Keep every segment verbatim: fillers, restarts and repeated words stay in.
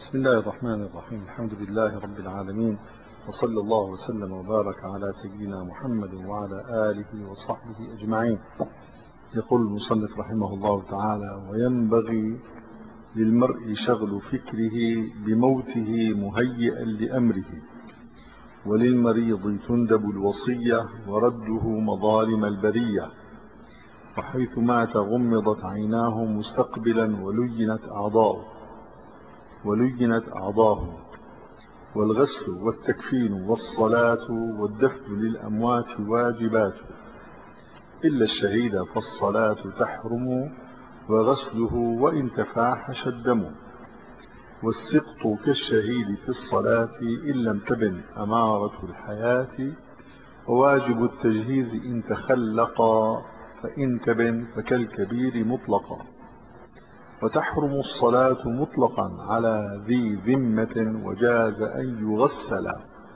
بسم الله الرحمن الرحيم. الحمد لله رب العالمين، وصلى الله وسلم وبارك على سيدنا محمد وعلى آله وصحبه أجمعين. يقول المصنف رحمه الله تعالى: وينبغي للمرء شغل فكره بموته مهيئا لأمره، وللمريض تندب الوصية ورده مظالم البرية، وحيث مات غمضت عيناه مستقبلا ولينت أعضاؤه ولينت أعضاؤه والغسل والتكفين والصلاة والدفن للأموات واجبات، إلا الشهيد فالصلاة تحرم وغسله وإن تفاحش الدم، والسقط كالشهيد في الصلاة إن لم تبن أمارة الحياة، وواجب التجهيز إن تخلقا فإن تبن فكالكبير مطلقا، وتحرم الصلاة مطلقا على ذي ذمة وجاز أن يغسل،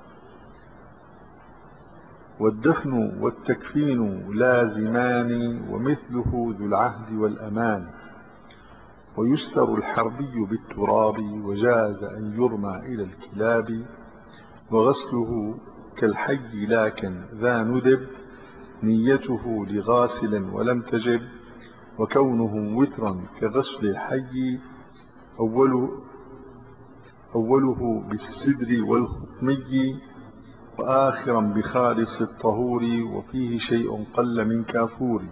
والدفن والتكفين لازمان ومثله ذو العهد والأمان، ويستر الحربي بالتراب وجاز أن يرمى إلى الكلاب، وغسله كالحي لكن ذا ندب نيته لغاسل ولم تجب، وكونه وترا كغسل الحي أوله, أوله بالسدر والخطمي، وآخرا بخالص الطهور، وفيه شيء قل من كافور.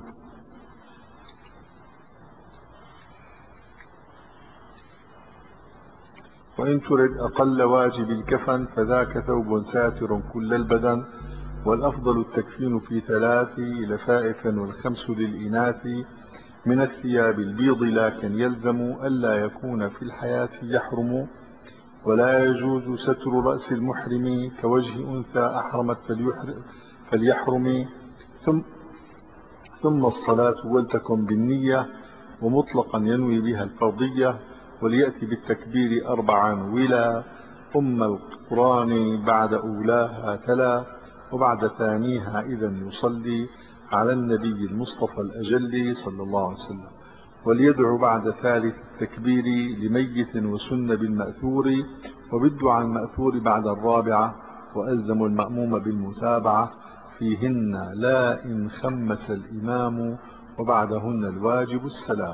وإن ترد أقل واجب الكفن فذاك ثوب ساتر كل البدن، والأفضل التكفين في ثلاث لفائف والخمس للإناث من الثياب البيض، لكن يلزم ألا يكون في الحياة يحرم، ولا يجوز ستر رأس المحرم كوجه أنثى أحرمت فليحرم، ثم, ثم الصلاة ولتكن بالنية ومطلقا ينوي بها الفرضية، وليأتي بالتكبير أربعا ولا أم القرآن بعد أولاها تلا، وبعد ثانيها إذا يصلي على النبي المصطفى الأجل صلى الله عليه وسلم، وليدعو بعد ثالث التكبير لميت وسن بالمأثور، وبالدعاء المأثور بعد الرابعة، وألزم المأموم بالمتابعة فيهن لا إن خمس الإمام، وبعدهن الواجب السلام.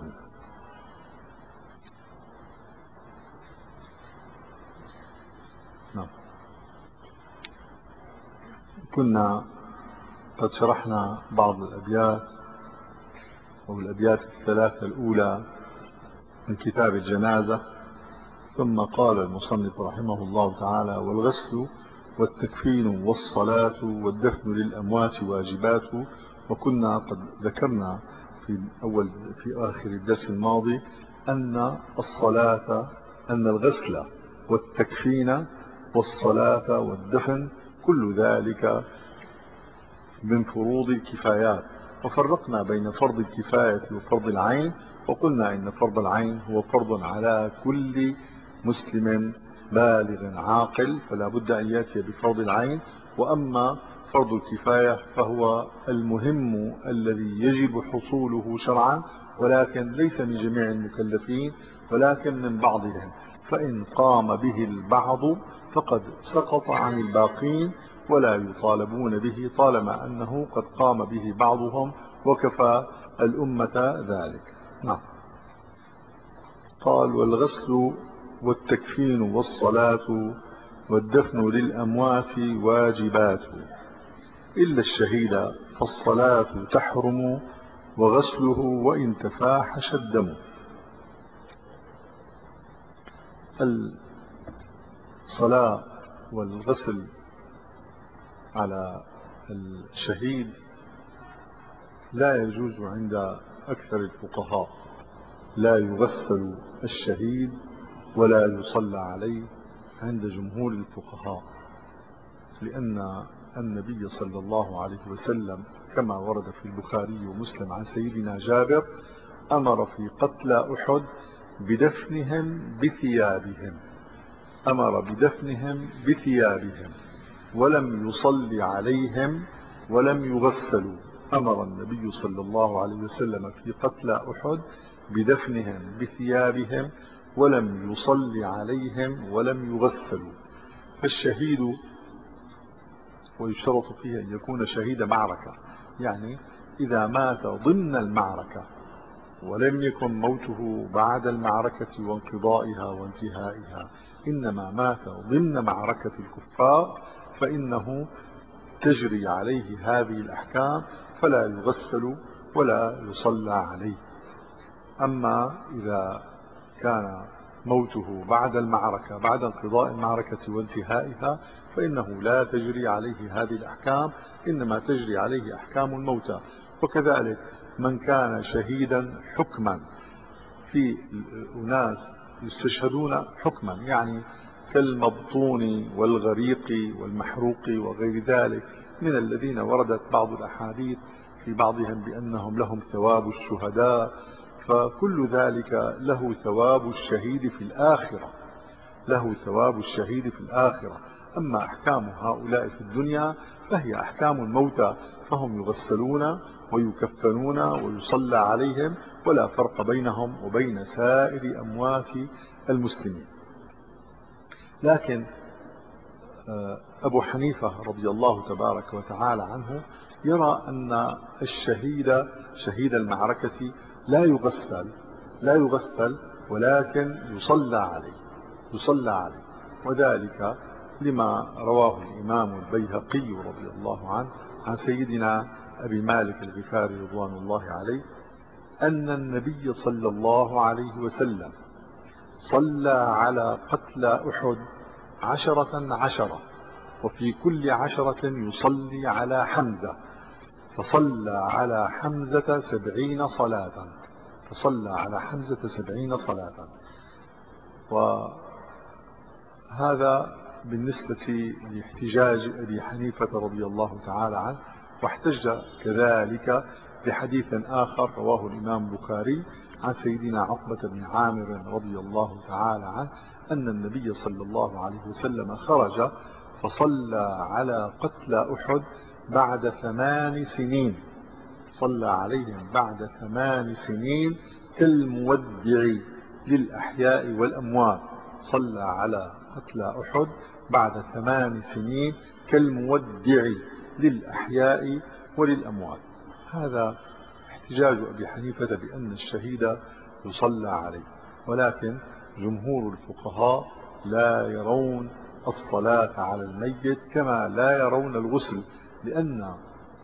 نعم. كنا قد شرحنا بعض الأبيات أو الأبيات الثلاثة الأولى من كتاب الجنازة، ثم قال المصنف رحمه الله تعالى: والغسل والتكفين والصلاة والدفن للأموات واجبات. وكنا قد ذكرنا في أول في آخر الدرس الماضي أن الصلاة أن الغسل والتكفين والصلاة والدفن كل ذلك من فروض الكفايات، وفرقنا بين فرض الكفاية وفرض العين، وقلنا إن فرض العين هو فرض على كل مسلم بالغ عاقل، فلا بد أن يأتي بفرض العين، وأما فرض الكفاية فهو المهم الذي يجب حصوله شرعا، ولكن ليس من جميع المكلفين ولكن من بعضهم، فإن قام به البعض فقد سقط عن الباقين ولا يطالبون به طالما أنه قد قام به بعضهم وكفى الأمة ذلك. نعم. قال: والغسل والتكفين والصلاة والدفن للأموات واجبات، إلا الشهيد فالصلاة تحرم وغسله وإن تفاحش الدم. الصلاة والغسل على الشهيد لا يجوز عند أكثر الفقهاء، لا يغسل الشهيد ولا يصلى عليه عند جمهور الفقهاء، لأن النبي صلى الله عليه وسلم كما ورد في البخاري ومسلم عن سيدنا جابر أمر في قتلى أحد بدفنهم بثيابهم أمر بدفنهم بثيابهم ولم يصلي عليهم ولم يغسلوا. أمر النبي صلى الله عليه وسلم في قتلى أحد بدفنهم بثيابهم ولم يصلي عليهم ولم يغسلوا. فالشهيد ويشترط فيه أن يكون شهيد معركة، يعني إذا مات ضمن المعركة ولم يكن موته بعد المعركة وانقضائها وانتهائها، إنما مات ضمن معركة الكفار، فإنه تجري عليه هذه الأحكام، فلا يغسل ولا يصلى عليه. أما إذا كان موته بعد المعركة بعد انقضاء المعركة وانتهائها فإنه لا تجري عليه هذه الأحكام، إنما تجري عليه أحكام الموتى. وكذلك من كان شهيدا حكما، في أناس يستشهدون حكما يعني كالمبطون والغريق والمحروق وغير ذلك من الذين وردت بعض الأحاديث في بعضهم بأنهم لهم ثواب الشهداء، فكل ذلك له ثواب الشهيد في الآخرة، له ثواب الشهيد في الآخرة. أما أحكام هؤلاء في الدنيا فهي أحكام الموتى، فهم يغسلون ويكفنون ويصلى عليهم، ولا فرق بينهم وبين سائر أموات المسلمين. لكن أبو حنيفة رضي الله تبارك وتعالى عنه يرى أن الشهيد شهيد المعركة لا يغسل لا يغسل ولكن يصلى عليه يصلى عليه وذلك لما رواه الإمام البيهقي رضي الله عنه عن سيدنا أبي مالك الغفاري رضوان الله عليه أن النبي صلى الله عليه وسلم صلى على قتلى أحد عشرة عشرة، وفي كل عشرة يصلي على حمزة، فصلى على حمزة سبعين صلاة فصلى على حمزة سبعين صلاة. وهذا بالنسبة لاحتجاج أبي حنيفة رضي الله تعالى عنه. واحتج كذلك بحديث آخر رواه الإمام البخاري عن سيدنا عقبة بن عامر رضي الله تعالى عنه أن النبي صلى الله عليه وسلم خرج فصلى على قتلى أحد بعد ثمان سنين صلى عليهم بعد ثمان سنين كالمودع للأحياء والأموات صلى على قتلى أحد بعد ثمان سنين كالمودع للأحياء وللأموات. هذا احتجاج أبي حنيفة بأن الشهيد يصلى عليه، ولكن جمهور الفقهاء لا يرون الصلاة على الميت كما لا يرون الغسل، لأن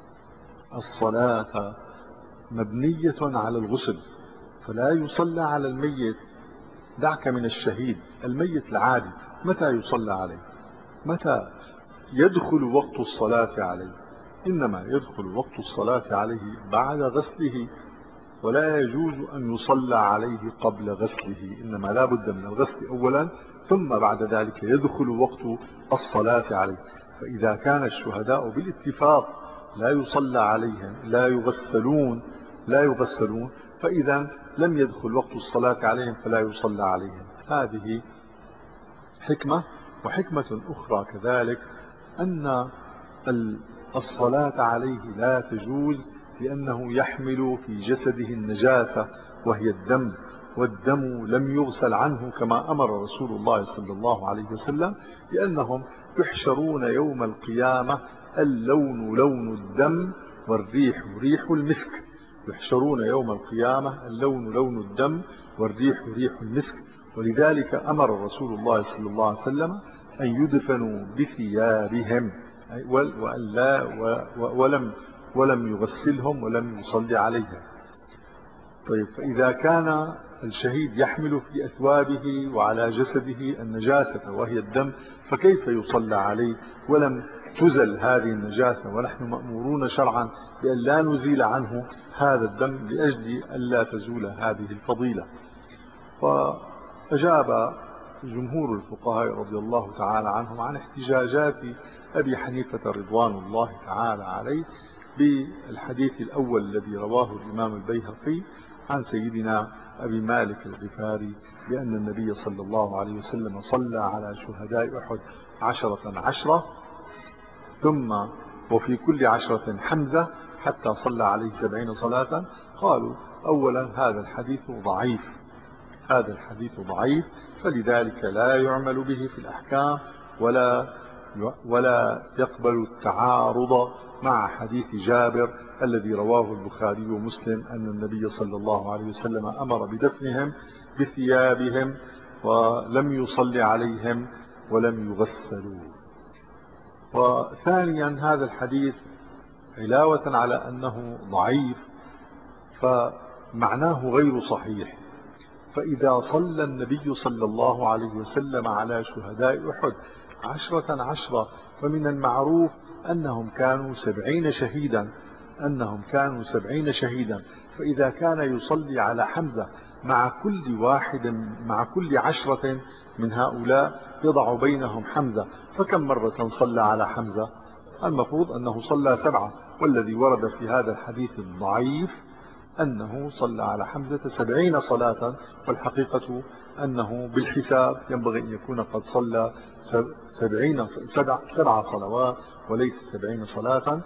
الصلاة مبنية على الغسل، فلا يصلى على الميت. دعك من الشهيد، الميت العادي متى يصلى عليه؟ متى يدخل وقت الصلاة عليه؟ إنما يدخل وقت الصلاة عليه بعد غسله، ولا يجوز أن يصلى عليه قبل غسله، إنما لا بد من الغسل أولا ثم بعد ذلك يدخل وقت الصلاة عليه. فإذا كان الشهداء بالاتفاق لا يصلى عليهم لا يغسلون لا يغسلون فإذا لم يدخل وقت الصلاة عليهم فلا يصلى عليهم. هذه حكمة. وحكمة أخرى كذلك أن الصلاة عليه لا تجوز لأنه يحمل في جسده النجاسة وهي الدم، والدم لم يغسل عنه كما أمر رسول الله صلى الله عليه وسلم، لأنهم يحشرون يوم القيامة اللون لون الدم والريح ريح المسك. يحشرون يوم القيامة اللون لون الدم والريح ريح المسك. ولذلك أمر رسول الله صلى الله عليه وسلم أن يدفنوا بثيابهم وألا ولم ولم يغسلهم ولم يصلي عليهم. طيب، فإذا كان الشهيد يحمل في أثوابه وعلى جسده النجاسة وهي الدم، فكيف يصلى عليه ولم تزل هذه النجاسة، ونحن مأمورون شرعا بأن لا نزيل عنه هذا الدم لأجل ألا تزول هذه الفضيلة. وأجاب جمهور الفقهاء رضي الله تعالى عنهم عن احتجاجات أبي حنيفة رضوان الله تعالى عليه بالحديث الأول الذي رواه الإمام البيهقي عن سيدنا أبي مالك الغفاري بأن النبي صلى الله عليه وسلم صلى على شهداء أحد عشرة عشرة ثم وفي كل عشرة حمزة حتى صلى عليه سبعين صلاة. قالوا أولا هذا الحديث ضعيف هذا الحديث ضعيف، فلذلك لا يعمل به في الأحكام ولا ولا يقبل التعارض مع حديث جابر الذي رواه البخاري ومسلم أن النبي صلى الله عليه وسلم أمر بدفنهم بثيابهم ولم يصلي عليهم ولم يغسلوا. وثانيا هذا الحديث علاوة على أنه ضعيف فمعناه غير صحيح. فإذا صلى النبي صلى الله عليه وسلم على شهداء أحد عشرة عشرة فمن المعروف أنهم كانوا سبعين شهيدا أنهم كانوا سبعين شهيدا فإذا كان يصلي على حمزة مع كل واحد مع كل عشرة من هؤلاء يضع بينهم حمزة، فكم مرة صلى على حمزة؟ المفروض أنه صلى سبعة، والذي ورد في هذا الحديث الضعيف أنه صلى على حمزة سبعين صلاة، والحقيقة أنه بالحساب ينبغي أن يكون قد صلى سبعين سبع, سبع صلوات وليس سبعين صلاة.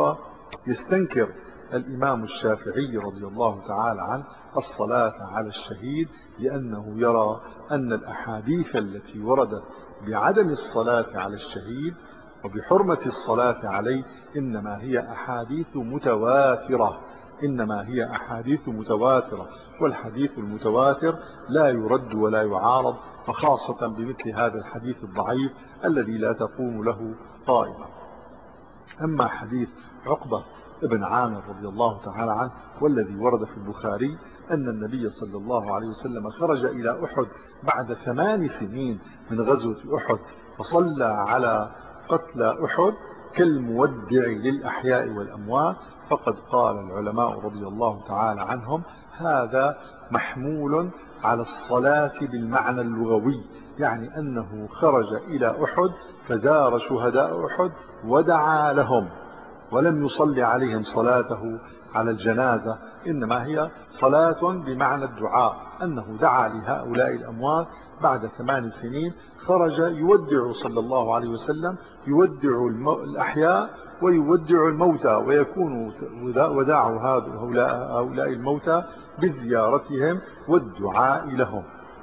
ويستنكر الإمام الشافعي رضي الله تعالى عنه الصلاة على الشهيد لأنه يرى أن الأحاديث التي وردت بعدم الصلاة على الشهيد وبحرمة الصلاة عليه إنما هي أحاديث متواترة إنما هي أحاديث متواترة والحديث المتواتر لا يرد ولا يعارض، وخاصة بمثل هذا الحديث الضعيف الذي لا تقوم له قائمة. أما حديث عقبة ابن عامر رضي الله تعالى عنه والذي ورد في البخاري أن النبي صلى الله عليه وسلم خرج إلى أحد بعد ثمان سنين من غزوة أحد فصلى على قتلى أحد كالمودع للأحياء والأموات، فقد قال العلماء رضي الله تعالى عنهم هذا محمول على الصلاة بالمعنى اللغوي، يعني أنه خرج إلى أحد فزار شهداء أحد ودعا لهم ولم يصلي عليهم صلاته على الجنازة، إنما هي صلاة بمعنى الدعاء، أنه دعا لهؤلاء الأموات بعد ثمان سنين خرج يودع صلى الله عليه وسلم يودع الأحياء ويودع الموتى، ويكون وداع هؤلاء الموتى بزيارتهم والدعاء لهم.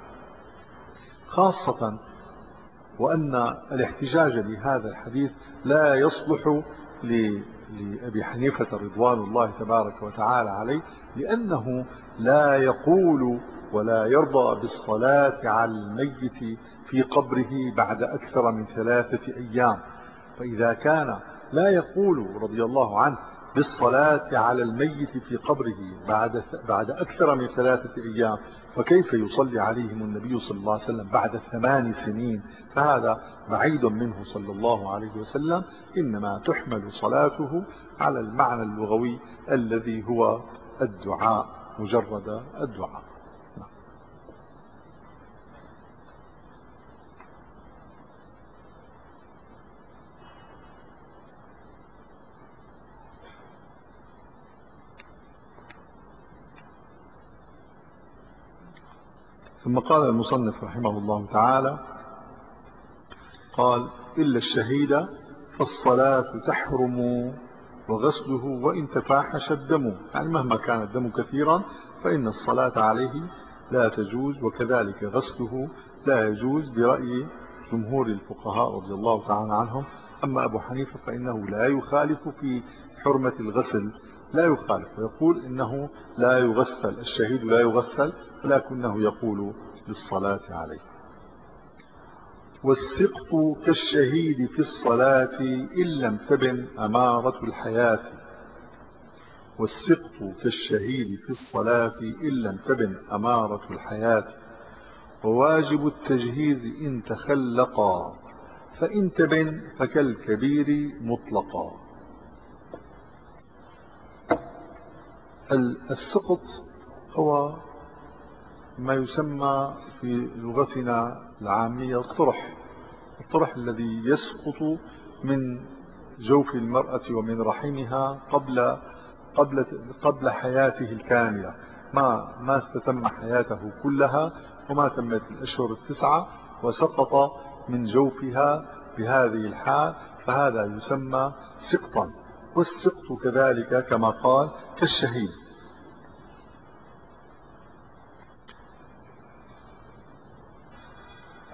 خاصة وأن الاحتجاج بهذا الحديث لا يصلح لأبي حنيفة رضوان الله تبارك وتعالى عليه، لأنه لا يقول ولا يرضى بالصلاة على الميت في قبره بعد أكثر من ثلاثة أيام. فإذا كان لا يقول رضي الله عنه بالصلاة على الميت في قبره بعد بعد أكثر من ثلاثة أيام، فكيف يصلي عليهم النبي صلى الله عليه وسلم بعد ثمان سنين؟ فهذا بعيد منه صلى الله عليه وسلم، إنما تحمل صلاته على المعنى اللغوي الذي هو الدعاء، مجرد الدعاء. ثم قال المصنف رحمه الله تعالى قال إلا الشهيد فالصلاة تحرم وغسله وإن تفاحش الدم، يعني مهما كان الدم كثيرا فإن الصلاة عليه لا تجوز، وكذلك غسله لا يجوز برأي جمهور الفقهاء رضي الله تعالى عنهم. أما أبو حنيفة فإنه لا يخالف في حرمة الغسل، لا يخالف ويقول إنه لا يغسل، الشهيد لا يغسل، ولكنه يقول بالصلاة عليه. والسقط كالشهيد في الصلاة إن لم تبن أمارة الحياة والسقط كالشهيد في الصلاة إن لم تبن أمارة الحياة وواجب التجهيز إن تخلقا فإن تبن فكالكبير مطلقا. السقط هو ما يسمى في لغتنا العامية الطرح، الطرح الذي يسقط من جوف المرأة ومن رحمها قبل قبل قبل حياته الكاملة، ما ما استتم حياته كلها وما تمت الأشهر التسعة وسقط من جوفها بهذه الحال، فهذا يسمى سقطا. والسقط كذلك كما قال كالشهيد.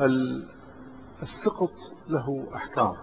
السقط له أحكام.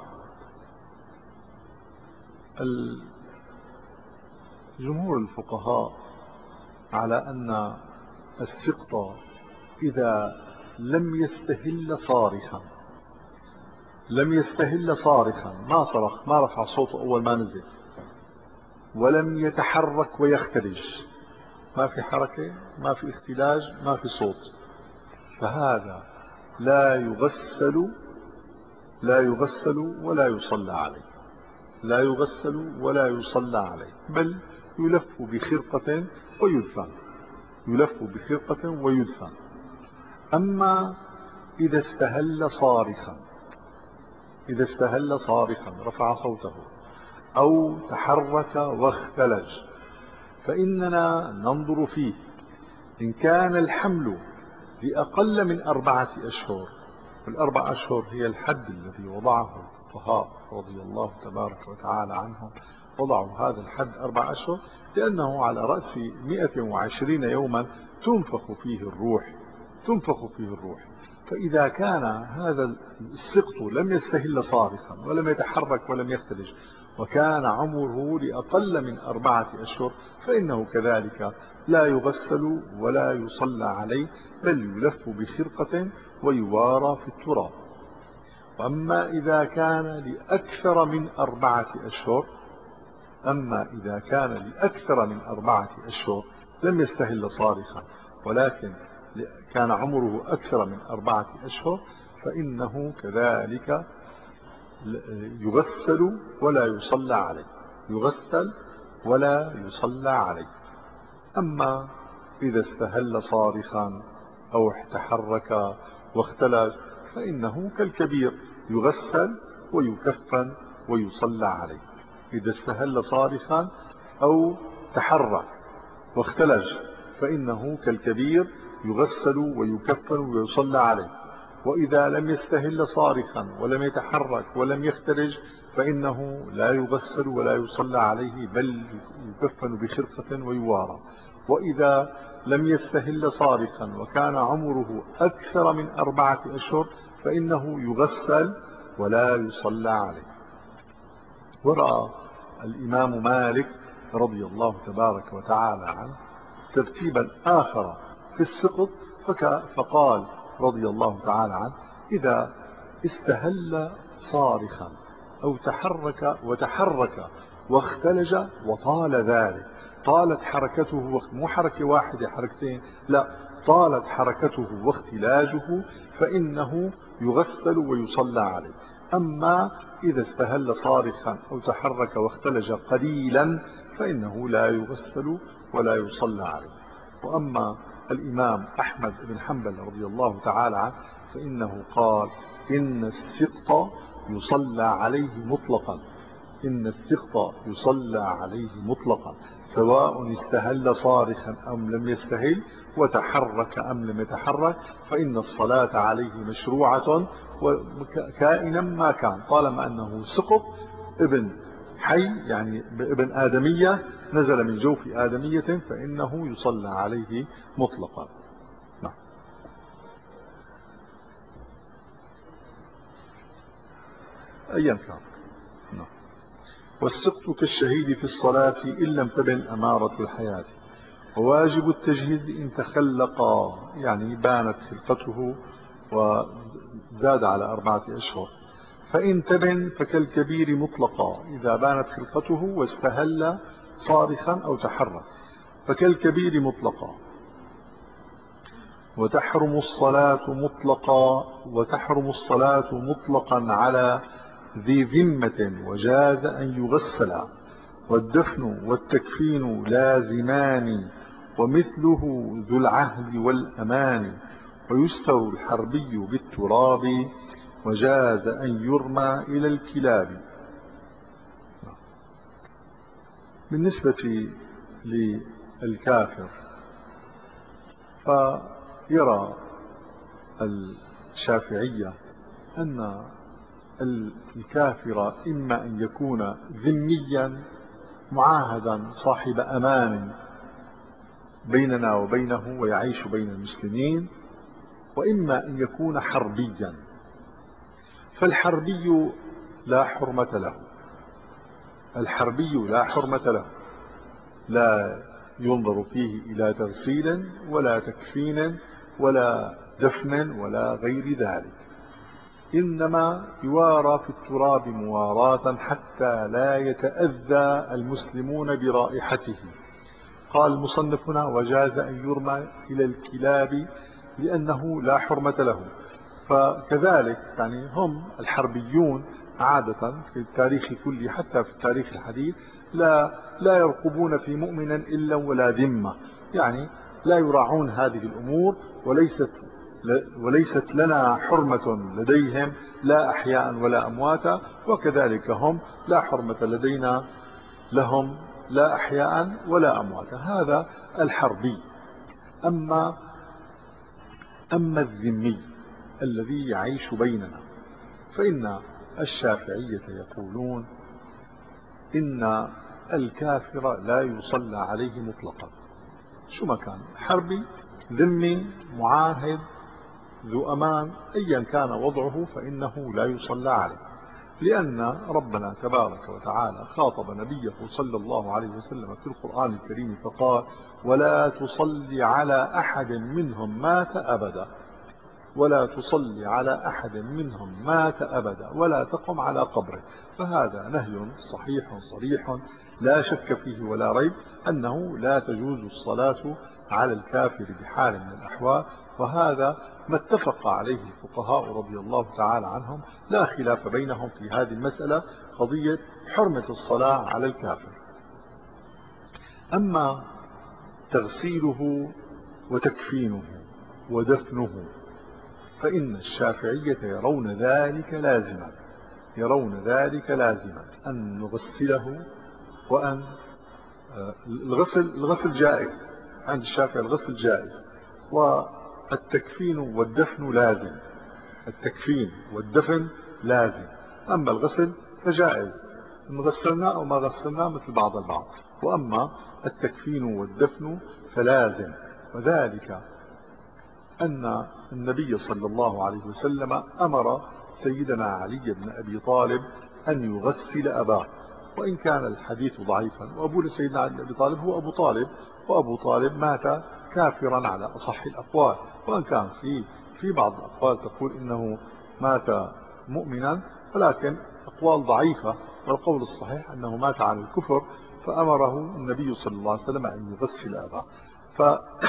جمهور الفقهاء على أن السقط إذا لم يستهل صارخا لم يستهل صارخا ما صرخ، ما رفع صوته أول ما نزل، ولم يتحرك ويختلج، ما في حركة، ما في اختلاج، ما في صوت، فهذا لا يغسل لا يغسل ولا يصلى عليه لا يغسل ولا يصلى عليه بل يلف بخرقة ويدفن يلف بخرقة ويدفن. أما إذا استهل صارخا إذا استهل صارخا رفع صوته أو تحرك واختلج فإننا ننظر فيه. إن كان الحمل لأقل من أربعة أشهر، والأربع أشهر هي الحد الذي وضعه الفقهاء رضي الله تبارك وتعالى عنهم، وضعوا هذا الحد أربع أشهر لأنه على رأس مئة وعشرين يوما تنفخ فيه الروح تنفخ فيه الروح فإذا كان هذا السقط لم يستهل صارخا ولم يتحرك ولم يختلج وكان عمره لأقل من أربعة أشهر فإنه كذلك لا يغسل ولا يصلى عليه بل يلف بخرقة ويوارى في التراب. وأما إذا كان لأكثر من أربعة أشهر أما إذا كان لأكثر من أربعة أشهر لم يستهل صارخا ولكن كان عمره أكثر من أربعة أشهر فإنه كذلك يغسل ولا يصلى عليه يغسل ولا يصلى عليه. أما إذا استهل صارخا أو تحرك واختلج فإنه كالكبير يغسل ويكفن ويصلى عليه. إذا استهل صارخا أو تحرك واختلج فإنه كالكبير يغسل ويكفن ويصلى عليه. وإذا لم يستهل صارخا ولم يتحرك ولم يختلج فإنه لا يغسل ولا يصلى عليه بل يكفن بخرقة ويوارى. وإذا لم يستهل صارخا وكان عمره أكثر من أربعة أشهر فإنه يغسل ولا يصلى عليه. ورأى الإمام مالك رضي الله تبارك وتعالى عنه ترتيبا آخر في السقط فقال رضي الله تعالى عنه إذا استهل صارخا أو تحرك وتحرك واختلج وطال ذلك، طالت حركته مو حركة واحدة حركتين، لا، طالت حركته واختلاجه فإنه يغسل ويصلى عليه. أما إذا استهل صارخا أو تحرك واختلج قليلا فإنه لا يغسل ولا يصلى عليه. وأما الإمام أحمد بن حنبل رضي الله تعالى عنه فإنه قال إن السقط يصلى عليه مطلقا إن السقط يصلى عليه مطلقا سواء استهل صارخا أم لم يستهل وتحرك أم لم يتحرك فإن الصلاة عليه مشروعة كائنا ما كان طالما أنه سقط ابن حي يعني ابن آدمية نزل من جوف آدمية فإنه يصلى عليه مطلقا. نعم. أيا كان. نعم. والسقط كالشهيد في الصلاة إن لم تبن أمارة الحياة. وواجب التجهيز إن تخلقا يعني بانت خلقته وزاد على أربعة أشهر. فإن تبن فكالكبير مطلقا إذا بانت خلقته واستهل صارخا أو تحرك فكالكبير مطلقا. وتحرم الصلاة مطلقا وتحرم الصلاة مطلقا على ذي ذمة وجاز أن يغسل. والدفن والتكفين لازمان ومثله ذو العهد والأمان. ويستر الحربي بالتراب وجاز أن يرمى إلى الكلاب. بالنسبة للكافر فيرى الشافعية أن الكافر إما أن يكون ذميا معاهدا صاحب أمان بيننا وبينه ويعيش بين المسلمين، وإما أن يكون حربيا. فالحربي لا حرمة له، الحربي لا حرمة له، لا ينظر فيه إلى تغسيل ولا تكفين ولا دفن ولا غير ذلك، إنما يوارى في التراب مواراة حتى لا يتأذى المسلمون برائحته. قال المصنف هنا: وجاز أن يرمى إلى الكلاب لأنه لا حرمة له. فكذلك يعني هم الحربيون عادة في التاريخ كله حتى في التاريخ الحديث لا لا يرقبون في مؤمن إلا ولا ذمة، يعني لا يراعون هذه الأمور، وليست وليست لنا حرمة لديهم لا أحياء ولا أمواتا، وكذلك هم لا حرمة لدينا لهم لا أحياء ولا أمواتا. هذا الحربي. أما أما الذمي الذي يعيش بيننا فإن الشافعية يقولون إن الكافر لا يصلى عليه مطلقا، شو ما كان، حربي، ذمي، معاهد، ذو أمان، أيا كان وضعه فإنه لا يصلى عليه، لأن ربنا تبارك وتعالى خاطب نبيه صلى الله عليه وسلم في القرآن الكريم فقال: ولا تصلي على أحد منهم مات أبدا، ولا تصلي على أحد منهم مات أبدا ولا تقم على قبره. فهذا نهي صحيح صريح لا شك فيه ولا ريب أنه لا تجوز الصلاة على الكافر بحال من الأحوال، وهذا ما اتفق عليه الفقهاء رضي الله تعالى عنهم، لا خلاف بينهم في هذه المسألة، قضية حرمة الصلاة على الكافر. أما تغسيله وتكفينه ودفنه فإن الشافعية يرون ذلك لازما، يرون ذلك لازما أن نغسله، وأن الغسل الغسل جائز عند الشافعي، الغسل جائز، والتكفين والدفن لازم، التكفين والدفن لازم. أما الغسل فجائز إن غسلنا أو ما غسلنا مثل بعض البعض، وأما التكفين والدفن فلازم. وذلك أن النبي صلى الله عليه وسلم أمر سيدنا علي بن أبي طالب أن يغسل أباه، وإن كان الحديث ضعيفا، وأبو سيدنا علي بن أبي طالب هو أبو طالب، وأبو طالب مات كافرا على أصح الأقوال، وإن كان في في بعض الأقوال تقول إنه مات مؤمنا، ولكن أقوال ضعيفة، والقول الصحيح أنه مات على الكفر، فأمره النبي صلى الله عليه وسلم أن يغسل أباه. ف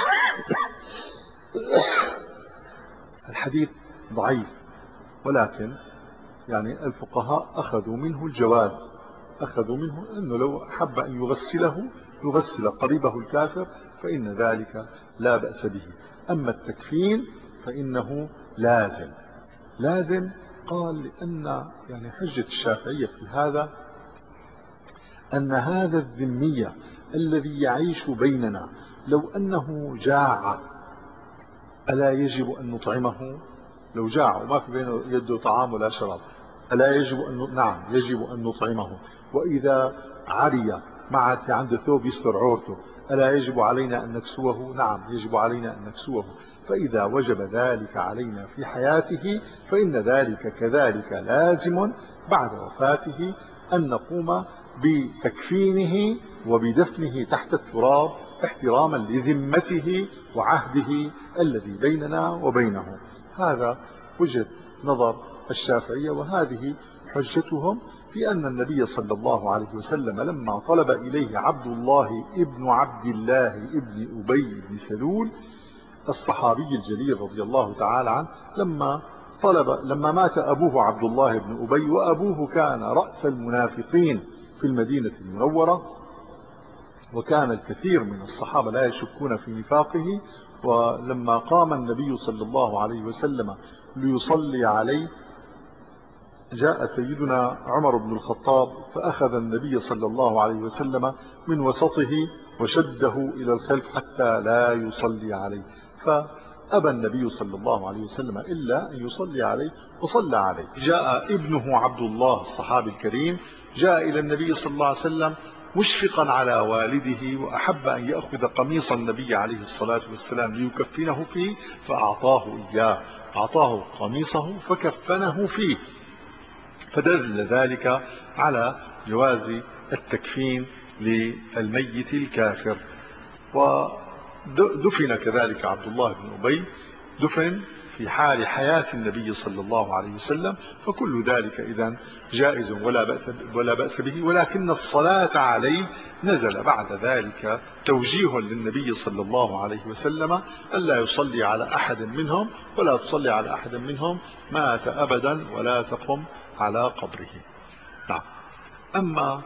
الحديث ضعيف، ولكن يعني الفقهاء أخذوا منه الجواز، أخذوا منه أنه لو حب أن يغسله يغسل قريبه الكافر فإن ذلك لا بأس به. أما التكفين فإنه لازم لازم قال لأن يعني حجة الشافعية في هذا أن هذا الذمية الذي يعيش بيننا لو أنه جاع ألا يجب أن نطعمه؟ لو جاع وما في بينه يده طعام ولا شراب ألا يجب أن نعم يجب أن نطعمه. وإذا عري ما عاد في عنده ثوب يستر عورته ألا يجب علينا أن نكسوه؟ نعم يجب علينا أن نكسوه. فإذا وجب ذلك علينا في حياته فإن ذلك كذلك لازم بعد وفاته أن نقوم بتكفينه وبدفنه تحت التراب احتراما لذمته وعهده الذي بيننا وبينه. هذا وجهة نظر الشافعية، وهذه حجتهم في أن النبي صلى الله عليه وسلم لما طلب إليه عبد الله ابن عبد الله ابن أبي بن سلول الصحابي الجليل رضي الله تعالى عنه، لما طلب لما مات أبوه عبد الله بن أبي، وأبوه كان رأس المنافقين في المدينة المنورة، وكان الكثير من الصحابة لا يشكون في نفاقه، ولما قام النبي صلى الله عليه وسلم ليصلي عليه جاء سيدنا عمر بن الخطاب فأخذ النبي صلى الله عليه وسلم من وسطه وشده إلى الخلف حتى لا يصلي عليه، فأبى النبي صلى الله عليه وسلم إلا أن يصلي عليه وصلى عليه. جاء ابنه عبد الله الصحابي الكريم جاء إلى النبي صلى الله عليه وسلم مشفقا على والده وأحب أن يأخذ قميص النبي عليه الصلاة والسلام ليكفنه فيه فأعطاه إياه، أعطاه قميصه فكفنه فيه، فدل ذلك على جواز التكفين للميت الكافر. ودفن كذلك عبد الله بن أبي، دفن في حال حياة النبي صلى الله عليه وسلم، فكل ذلك إذن جائز ولا بأس, ولا بأس به، ولكن الصلاة عليه نزل بعد ذلك توجيه للنبي صلى الله عليه وسلم ألا يصلي على أحد منهم، ولا تصلي على أحد منهم مات أبدا ولا تقم على قبره. نعم. أما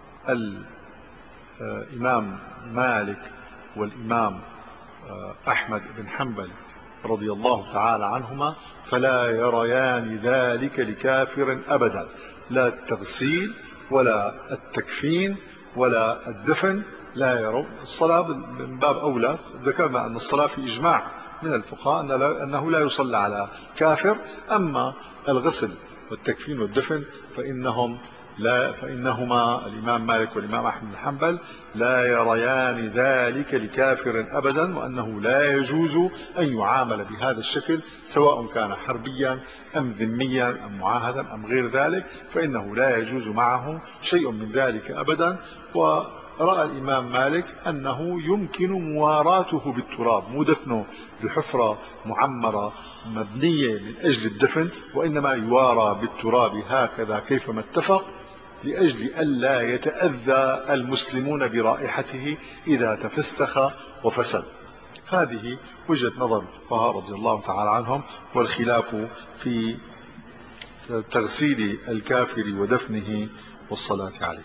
الإمام مالك والإمام أحمد بن حنبل رضي الله تعالى عنهما فلا يريان ذلك لكافر أبدا، لا التغسيل ولا التكفين ولا الدفن، لا يرون. الصلاة من باب أولى، ذكرنا أن الصلاة في إجماع من الفقهاء أنه لا يصلى على كافر. أما الغسل والتكفين والدفن فإنهم لا فإنهما الإمام مالك والإمام أحمد بن حنبل لا يريان ذلك لكافر أبدا، وأنه لا يجوز أن يعامل بهذا الشكل سواء كان حربيا أم ذميا أم معاهدا أم غير ذلك، فإنه لا يجوز معه شيء من ذلك أبدا. ورأى الإمام مالك أنه يمكن مواراته بالتراب، مو دفنه بحفرة معمرة مبنية من أجل الدفن، وإنما يوارى بالتراب هكذا كيفما اتفق، لأجل ألا يتأذى المسلمون برائحته إذا تفسخ وفسد. هذه وجهة نظر الفقهاء رضي الله تعالى عنهم، والخلاف في تغسيل الكافر ودفنه والصلاة عليه.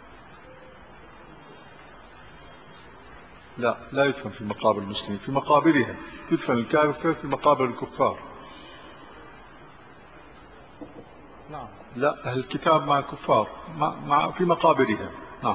لا لا يدفن في مقابر المسلمين، في مقابرهم. يدفن الكافر في مقابر الكفار. نعم. لا، أهل الكتاب مع الكفار مع مع في مقابرهم. نعم.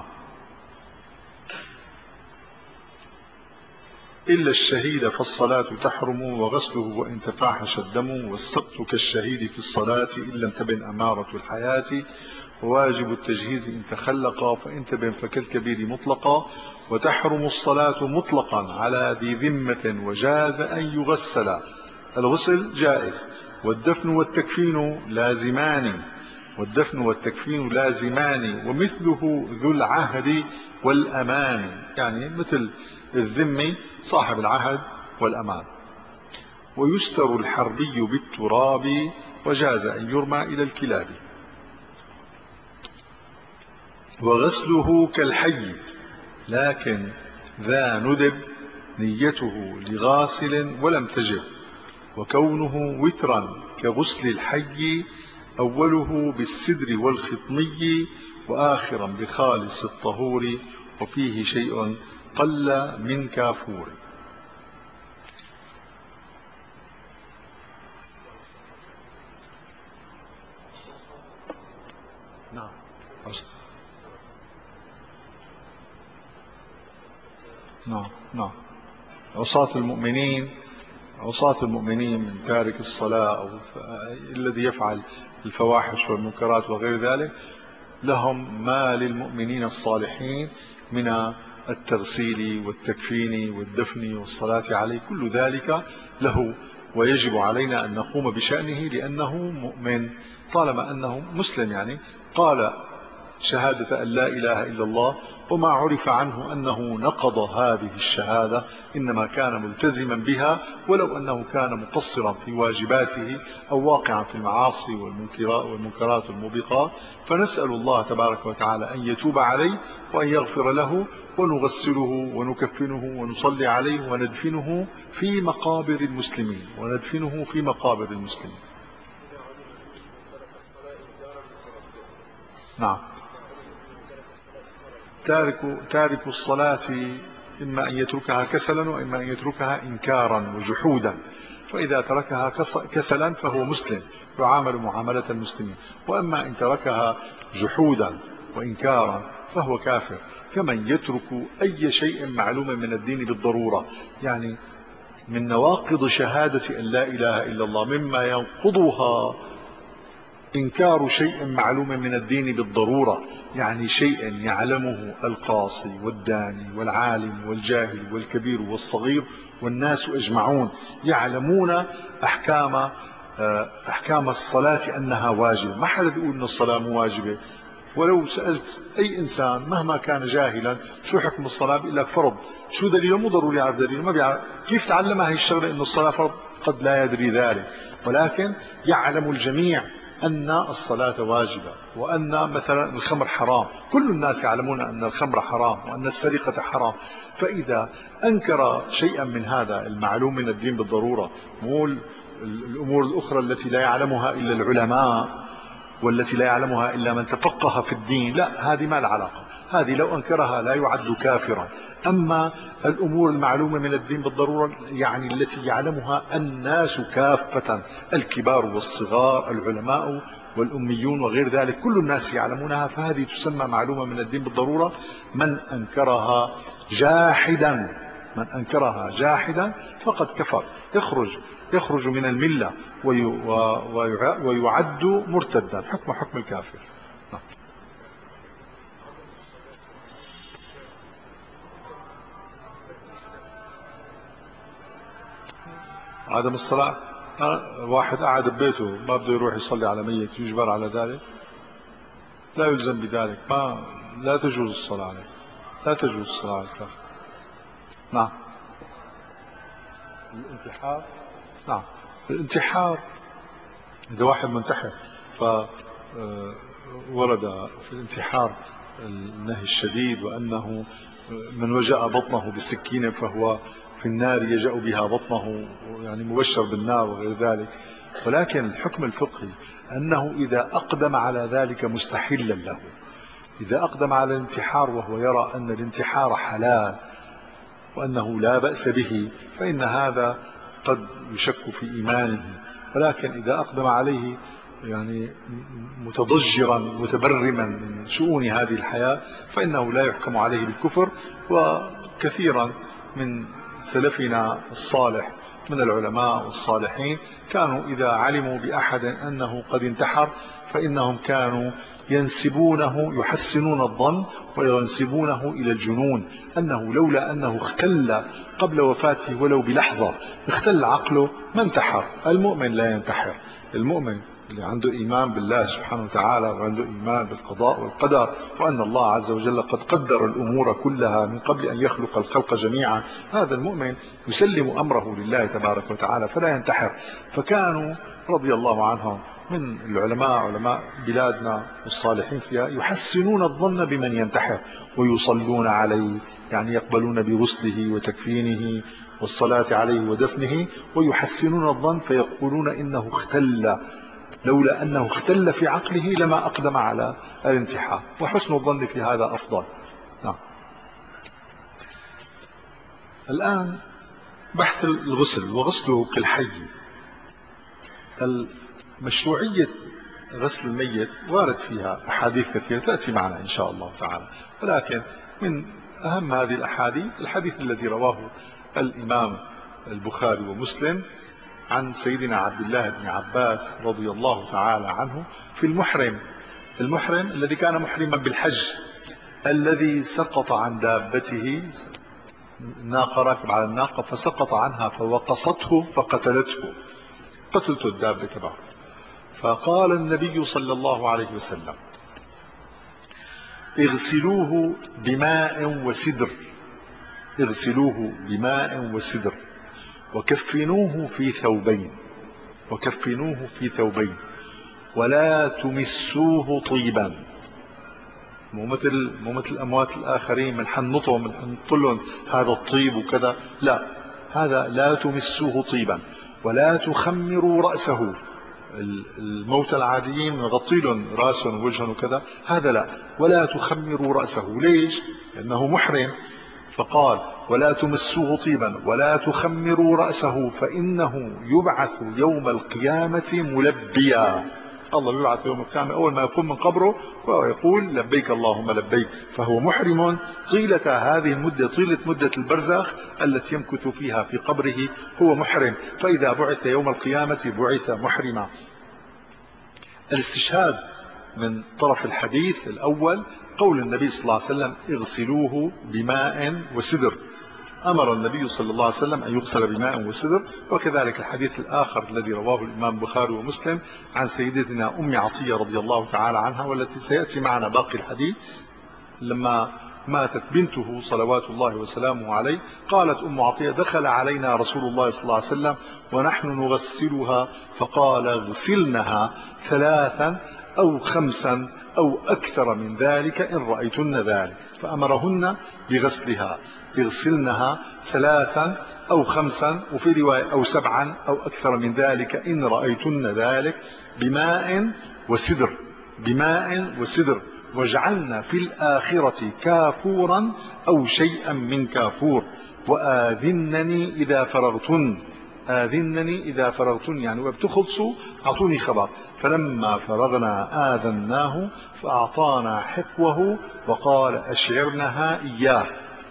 إلا الشهيد فالصلاة تحرم وغسله وإن تفاحش الدم، والسقط كالشهيد في الصلاة إن لم تبن أمارة الحياة، وواجب التجهيز إن تخلق فإن تبن فكالكبير مطلقا، وتحرم الصلاة مطلقا على ذي ذمة وجاز أن يغسل. الغسل جائز، والدفن والتكفين لازمان والدفن والتكفين لازمان ومثله ذو العهد والأمان، يعني مثل الذمي صاحب العهد والأمان. ويستر الحربي بالتراب وجاز أن يرمى إلى الكلاب. وغسله كالحي لكن ذا ندب نيته لغاسل ولم تجب، وكونه وترا كغسل الحي أوله بالسدر والخطمي وآخرا بخالص الطهور، وفيه شيء قل من كافور. نعم. نعم. نعم. عصاة المؤمنين عصاة المؤمنين من تارك الصلاة أو الذي يفعل الفواحش والمنكرات وغير ذلك، لهم ما للمؤمنين الصالحين من التغسيل والتكفين والدفن والصلاة عليه، كل ذلك له، ويجب علينا أن نقوم بشأنه لأنه مؤمن طالما أنه مسلم. يعني قال شهادة أن لا إله إلا الله، وما عرف عنه أنه نقض هذه الشهادة، إنما كان ملتزما بها، ولو أنه كان مقصرا في واجباته أو واقعا في المعاصي والمنكرات والموبقات، فنسأل الله تبارك وتعالى أن يتوب عليه وأن يغفر له، ونغسله ونكفنه ونصلي عليه وندفنه في مقابر المسلمين وندفنه في مقابر المسلمين. نعم. تارك تارك الصلاة إما أن يتركها كسلا وإما أن يتركها إنكارا وجحودا، فإذا تركها كسلا فهو مسلم يعامل معاملة المسلمين، وأما إن تركها جحودا وإنكارا فهو كافر، كمن يترك أي شيء معلوم من الدين بالضرورة. يعني من نواقض شهادة أن لا إله إلا الله مما ينقضها إنكار شيء معلوم من الدين بالضرورة، يعني شيء يعلمه القاصي والداني والعالم والجاهل والكبير والصغير والناس أجمعون، يعلمون أحكام أحكام الصلاة أنها واجبة. ما حدا بيقول أن الصلاة مو واجبة. ولو سألت أي إنسان مهما كان جاهلا شو حكم الصلاة بيقول لك فرض. شو دليله؟ مو ضروري يعرف دليله، ما بيعرف. كيف تعلمها هي الشغلة أن الصلاة فرض؟ قد لا يدري ذلك، ولكن يعلم الجميع أن الصلاة واجبة، وأن مثلا الخمر حرام. كل الناس يعلمون أن الخمر حرام وأن السرقة حرام. فإذا أنكر شيئا من هذا المعلوم من الدين بالضرورة، مو الأمور الأخرى التي لا يعلمها إلا العلماء والتي لا يعلمها إلا من تفقه في الدين، لا، هذه ما لها علاقة. هذه لو أنكرها لا يعد كافرا. أما الأمور المعلومة من الدين بالضرورة، يعني التي يعلمها الناس كافة، الكبار والصغار، العلماء والأميون وغير ذلك، كل الناس يعلمونها، فهذه تسمى معلومة من الدين بالضرورة. من أنكرها جاحدا من أنكرها جاحدا فقد كفر، يخرج يخرج من الملة ويعد مرتدا، حكم حكم الكافر. عدم الصلاة، واحد قاعد ببيته ما بده يروح يصلي على ميت، يجبر على ذلك؟ لا يلزم بذلك، ما لا تجوز الصلاة عليه، لا تجوز الصلاة على الكافر. نعم. الانتحار، نعم، الانتحار إذا واحد منتحر فورد في الانتحار النهي الشديد، وأنه من وجأ بطنه بسكين فهو في النار يجأ بها بطنه، يعني مبشر بالنار وغير ذلك. ولكن الحكم الفقهي أنه إذا أقدم على ذلك مستحلا له، إذا أقدم على الانتحار وهو يرى أن الانتحار حلال وأنه لا بأس به، فإن هذا قد يشك في إيمانه. ولكن إذا أقدم عليه يعني متضجرا متبرما من شؤون هذه الحياة، فإنه لا يحكم عليه بالكفر. وكثيرا من سلفنا الصالح من العلماء والصالحين كانوا إذا علموا بأحد أنه قد انتحر فإنهم كانوا ينسبونه، يحسنون الظن وينسبونه إلى الجنون، أنه لولا أنه اختل قبل وفاته ولو بلحظة، اختل عقله ما انتحر. المؤمن لا ينتحر. المؤمن اللي عنده إيمان بالله سبحانه وتعالى وعنده إيمان بالقضاء والقدر، وأن الله عز وجل قد قدر الأمور كلها من قبل أن يخلق الخلق جميعا، هذا المؤمن يسلم أمره لله تبارك وتعالى فلا ينتحر. فكانوا رضي الله عنهم من العلماء، علماء بلادنا والصالحين فيها، يحسنون الظن بمن ينتحر ويصلون عليه، يعني يقبلون بغسله وتكفينه والصلاة عليه ودفنه، ويحسنون الظن فيقولون إنه اختل، لولا أنه اختل في عقله لما أقدم على الانتحار. وحسن الظن في هذا أفضل. نعم. الآن بحث الغسل وغسله كالحي. مشروعية غسل الميت وارد فيها أحاديث كثيرة تأتي معنا إن شاء الله تعالى، ولكن من أهم هذه الأحاديث الحديث الذي رواه الإمام البخاري ومسلم عن سيدنا عبد الله بن عباس رضي الله تعالى عنه في المحرم المحرم الذي كان محرما بالحج، الذي سقط عن دابته، ناقة، راكب على الناقة فسقط عنها فوقصته فقتلته، قتلت الدابة تبعه. فقال النبي صلى الله عليه وسلم: اغسلوه بماء وسدر اغسلوه بماء وسدر وكفنوه في ثوبين وكفنوه في ثوبين ولا تمسوه طيبا. مو مثل مو مثل الأموات الآخرين من حنطهم من حنط لهم هذا الطيب وكذا، لا، هذا لا تمسوه طيبا ولا تخمروا رأسه. الموتى العاديين نغطي لهم راسهم ووجههم وكذا، هذا لا، ولا تخمروا رأسه. ليش؟ لأنه محرم. فقال: ولا تمسوه طيبا ولا تخمروا رأسه فإنه يبعث يوم القيامة ملبيا. الله يبعث يوم القيامة أول ما يقوم من قبره ويقول: لبيك اللهم لبيك. فهو محرم طيلة هذه المدة، طيلة مدة البرزخ التي يمكث فيها في قبره هو محرم. فإذا بعث يوم القيامة بعث محرما. الاستشهاد من طرف الحديث الأول قول النبي صلى الله عليه وسلم اغسلوه بماء وسدر. أمر النبي صلى الله عليه وسلم أن يغسل بماء وسدر. وكذلك الحديث الآخر الذي رواه الإمام البخاري ومسلم عن سيدتنا أم عطية رضي الله تعالى عنها، والتي سيأتي معنا باقي الحديث. لما ماتت بنته صلوات الله وسلامه عليه قالت أم عطية دخل علينا رسول الله صلى الله عليه وسلم ونحن نغسلها فقال اغسلنها ثلاثا أو خمسا أو أكثر من ذلك إن رأيتن ذلك، فأمرهن بغسلها، اغسلنها ثلاثا أو خمسا، وفي رواية أو سبعا أو أكثر من ذلك إن رأيتن ذلك، بماء وسدر، بماء وسدر، وجعلنا في الآخرة كافورا أو شيئا من كافور، وآذنني إذا فرغتن، آذنني إذا فرغتن يعني وبتخلصوا أعطوني خبر. فلما فرغنا آذناه فأعطانا حقوه وقال أشعرنها إياه.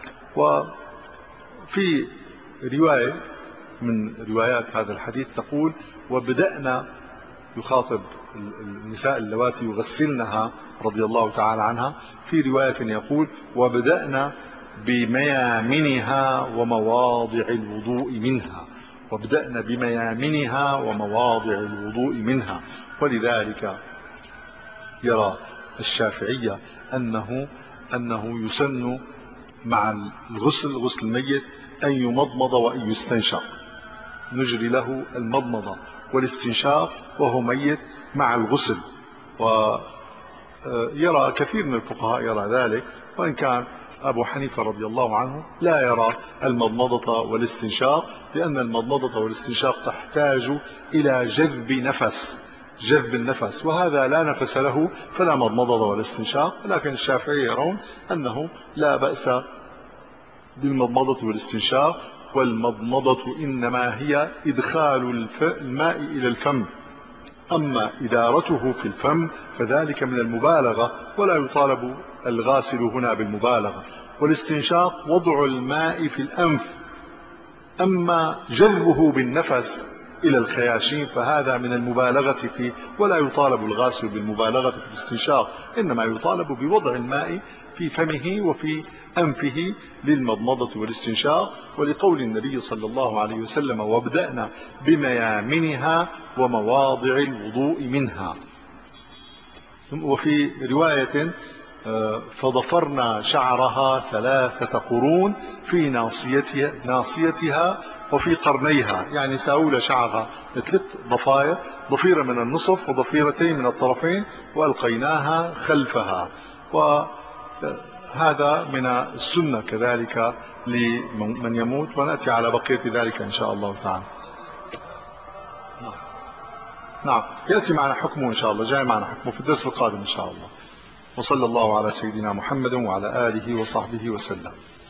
وفي رواية من روايات هذا الحديث تقول وبدأنا، يخاطب النساء اللواتي يغسلنها رضي الله تعالى عنها، في رواية يقول وبدأنا بميامنها ومواضع الوضوء منها، وبدأنا بميامنها ومواضع الوضوء منها. ولذلك يرى الشافعية أنه أنه يسن مع الغسل، غسل الميت، أن يمضمض وأن يستنشق، نجري له المضمضة والاستنشاق وهو ميت مع الغسل. ويرى كثير من الفقهاء يرى ذلك، وإن كان أبو حنيفة رضي الله عنه لا يرى المضمضة والاستنشاق، لأن المضمضة والاستنشاق تحتاج إلى جذب نفس، جذب النفس، وهذا لا نفس له فلا مضمضة ولا استنشاق. لكن الشافعي يرون أنه لا بأس بالمضمضة والاستنشاق، والمضمضة إنما هي إدخال الماء إلى الفم، أما إدارته في الفم فذلك من المبالغة، ولا يطالب الغاسل هنا بالمبالغة. والاستنشاق وضع الماء في الأنف، أما جذبه بالنفس إلى الخياشيم فهذا من المبالغة فيه، ولا يطالب الغاسل بالمبالغة في الاستنشاق، إنما يطالب بوضع الماء في فمه وفي أنفه للمضمضة والاستنشاق، ولقول النبي صلى الله عليه وسلم وابدأنا بميامنها ومواضع الوضوء منها. وفي رواية فضفرنا شعرها ثلاثة قرون في ناصيتها, ناصيتها وفي قرنيها، يعني ساول شعرها ثلاث ضفائر، ضفيرة من النصف وضفيرتين من الطرفين، وألقيناها خلفها. وهذا من السنة كذلك لمن يموت، ونأتي على بقية ذلك إن شاء الله تعالى. نعم، يأتي معنا حكمه إن شاء الله، جاي معنا حكمه في الدرس القادم إن شاء الله. وصلى الله على سيدنا محمد وعلى آله وصحبه وسلم.